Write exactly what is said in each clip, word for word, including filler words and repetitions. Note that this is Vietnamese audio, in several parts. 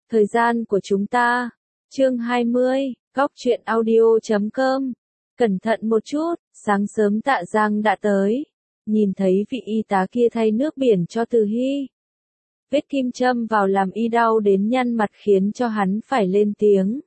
Thời gian của chúng ta. Chương hai mươi, góc truyện audio chấm com. Cẩn thận một chút, sáng sớm Tạ Giang đã tới. Nhìn thấy vị y tá kia thay nước biển cho Từ Hy. Vết kim châm vào làm y đau đến nhăn mặt khiến cho hắn phải lên tiếng.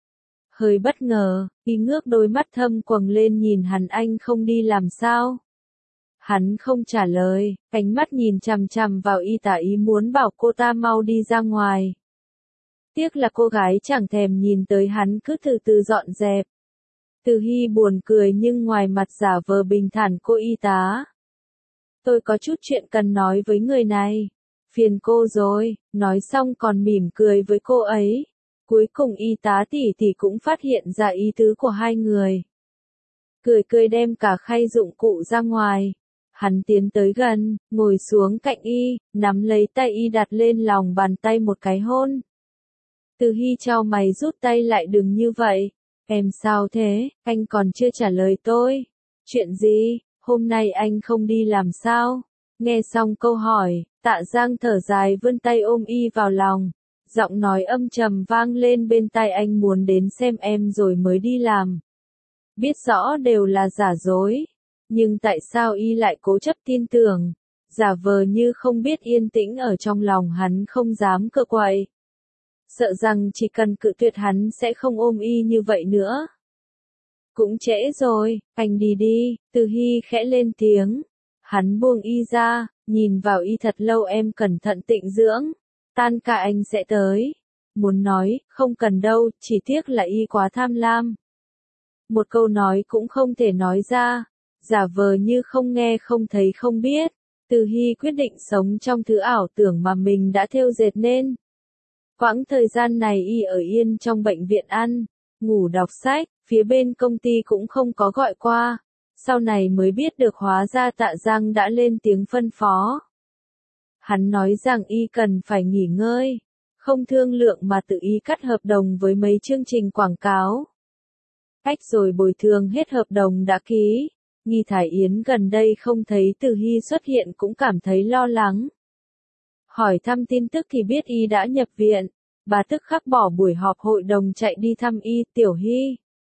Hơi bất ngờ, y ngước đôi mắt thâm quầng lên nhìn hắn, anh không đi làm sao? Hắn không trả lời, ánh mắt nhìn chằm chằm vào y tá, ý muốn bảo cô ta mau đi ra ngoài. Tiếc là cô gái chẳng thèm nhìn tới hắn, cứ từ từ dọn dẹp. Từ Hy buồn cười nhưng ngoài mặt giả vờ bình thản. Cô y tá, tôi có chút chuyện cần nói với người này. Phiền cô rồi, nói xong còn mỉm cười với cô ấy. Cuối cùng y tá tỷ tỷ cũng phát hiện ra ý tứ của hai người. Cười cười đem cả khay dụng cụ ra ngoài. Hắn tiến tới gần, ngồi xuống cạnh y, nắm lấy tay y đặt lên lòng bàn tay một cái hôn. Từ Hy chau mày rút tay lại, đừng như vậy. Em sao thế, anh còn chưa trả lời tôi. Chuyện gì, hôm nay anh không đi làm sao? Nghe xong câu hỏi, Tạ Giang thở dài vươn tay ôm y vào lòng. Giọng nói âm trầm vang lên bên tai, anh muốn đến xem em rồi mới đi làm. Biết rõ đều là giả dối. Nhưng tại sao y lại cố chấp tin tưởng? Giả vờ như không biết, yên tĩnh ở trong lòng hắn không dám cựa quậy. Sợ rằng chỉ cần cự tuyệt hắn sẽ không ôm y như vậy nữa. Cũng trễ rồi, anh đi đi, Từ Hy khẽ lên tiếng. Hắn buông y ra, nhìn vào y thật lâu. Em cẩn thận tịnh dưỡng, tan ca anh sẽ tới. Muốn nói, không cần đâu, chỉ tiếc là y quá tham lam. Một câu nói cũng không thể nói ra, giả vờ như không nghe không thấy không biết. Từ Hy quyết định sống trong thứ ảo tưởng mà mình đã thêu dệt nên. Quãng thời gian này y ở yên trong bệnh viện, ăn, ngủ, đọc sách, phía bên công ty cũng không có gọi qua. Sau này mới biết được hóa ra Tạ Giang đã lên tiếng phân phó. Hắn nói rằng y cần phải nghỉ ngơi, không thương lượng mà tự ý cắt hợp đồng với mấy chương trình quảng cáo. Cách rồi bồi thường hết hợp đồng đã ký. Nghi Thải Yến gần đây không thấy Từ Hy xuất hiện cũng cảm thấy lo lắng. Hỏi thăm tin tức thì biết y đã nhập viện. Bà tức khắc bỏ buổi họp hội đồng chạy đi thăm y. Tiểu Hy.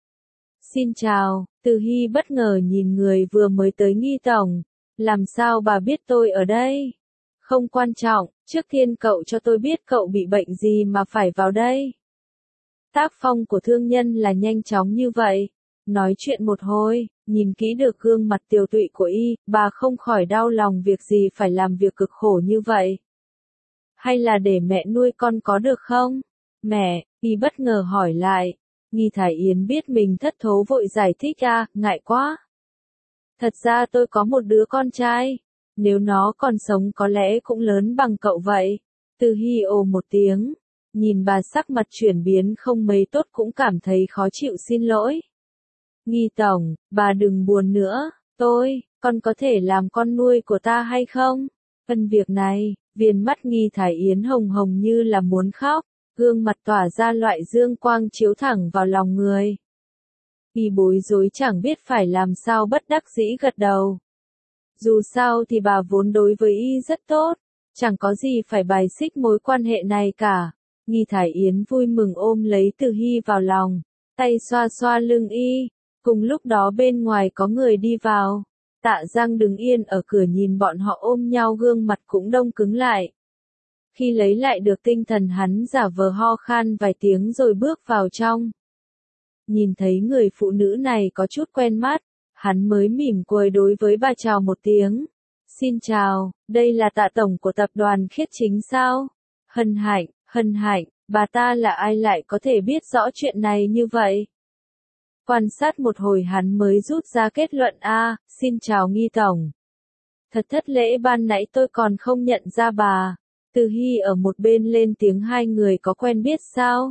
Xin chào. Từ Hy bất ngờ nhìn người vừa mới tới. Nghi tổng, làm sao bà biết tôi ở đây? Không quan trọng, trước tiên cậu cho tôi biết cậu bị bệnh gì mà phải vào đây. Tác phong của thương nhân là nhanh chóng như vậy. Nói chuyện một hồi, nhìn kỹ được gương mặt tiều tụy của y, bà không khỏi đau lòng, việc gì phải làm việc cực khổ như vậy. Hay là để mẹ nuôi con có được không? Mẹ, y bất ngờ hỏi lại. Nghi Thải Yến biết mình thất thố vội giải thích, à, ngại quá. Thật ra tôi có một đứa con trai. Nếu nó còn sống có lẽ cũng lớn bằng cậu vậy. Từ Hy ồ một tiếng. Nhìn bà sắc mặt chuyển biến không mấy tốt cũng cảm thấy khó chịu, xin lỗi. Nghi tổng, bà đừng buồn nữa. Tôi, con có thể làm con nuôi của ta hay không? Phần việc này, viền mắt Nghi Thải Yến hồng hồng như là muốn khóc. Gương mặt tỏa ra loại dương quang chiếu thẳng vào lòng người. Y bối rối chẳng biết phải làm sao, bất đắc dĩ gật đầu. Dù sao thì bà vốn đối với y rất tốt, chẳng có gì phải bài xích mối quan hệ này cả. Nghi Thải Yến vui mừng ôm lấy Từ Hy vào lòng, tay xoa xoa lưng y. Cùng lúc đó bên ngoài có người đi vào. Tạ Giang đứng yên ở cửa nhìn bọn họ ôm nhau, gương mặt cũng đông cứng lại. Khi lấy lại được tinh thần, hắn giả vờ ho khan vài tiếng rồi bước vào trong. Nhìn thấy người phụ nữ này có chút quen mắt, hắn mới mỉm cười đối với bà chào một tiếng. Xin chào, đây là Tạ tổng của tập đoàn Khiết Chính sao? Hân hạnh, hân hạnh, bà ta là ai lại có thể biết rõ chuyện này như vậy? Quan sát một hồi hắn mới rút ra kết luận, a, à, xin chào Nghi tổng. Thật thất lễ, ban nãy tôi còn không nhận ra bà. Từ Hy ở một bên lên tiếng, hai người có quen biết sao?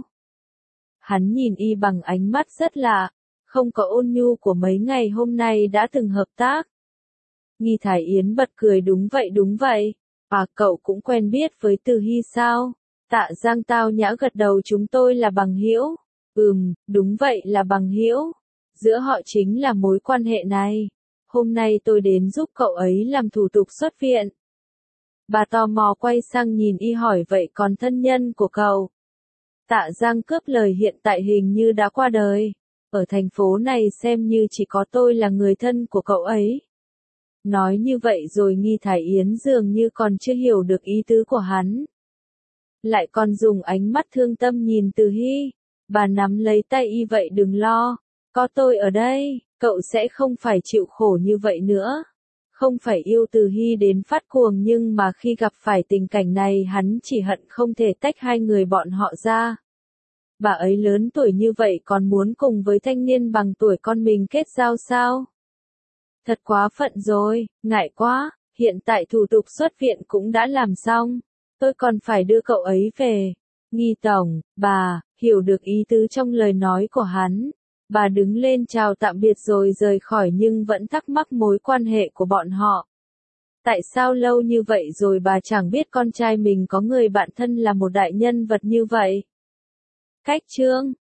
Hắn nhìn y bằng ánh mắt rất lạ, không có ôn nhu của mấy ngày hôm nay đã từng hợp tác. Nghi Thải Yến bật cười, đúng vậy đúng vậy. À, cậu cũng quen biết với Từ Hy sao? Tạ Giang tao nhã gật đầu, chúng tôi là bằng hữu. Ừm, đúng vậy, là bằng hữu. Giữa họ chính là mối quan hệ này. Hôm nay tôi đến giúp cậu ấy làm thủ tục xuất viện. Bà tò mò quay sang nhìn y hỏi, vậy còn thân nhân của cậu? Tạ Giang cướp lời hiện tại hình như đã qua đời. Ở thành phố này xem như chỉ có tôi là người thân của cậu ấy. Nói như vậy rồi Nghi Thái Yến dường như còn chưa hiểu được ý tứ của hắn. Lại còn dùng ánh mắt thương tâm nhìn Từ Hy. Bà nắm lấy tay y vậy đừng lo. Có tôi ở đây, cậu sẽ không phải chịu khổ như vậy nữa. Không phải yêu Từ Hy đến phát cuồng nhưng mà khi gặp phải tình cảnh này hắn chỉ hận không thể tách hai người bọn họ ra. Bà ấy lớn tuổi như vậy còn muốn cùng với thanh niên bằng tuổi con mình kết giao sao? Thật quá phận rồi, ngại quá, hiện tại thủ tục xuất viện cũng đã làm xong. Tôi còn phải đưa cậu ấy về. Nghi tổng, bà, hiểu được ý tứ trong lời nói của hắn. Bà đứng lên chào tạm biệt rồi rời khỏi nhưng vẫn thắc mắc mối quan hệ của bọn họ. Tại sao lâu như vậy rồi bà chẳng biết con trai mình có người bạn thân là một đại nhân vật như vậy? Cách chương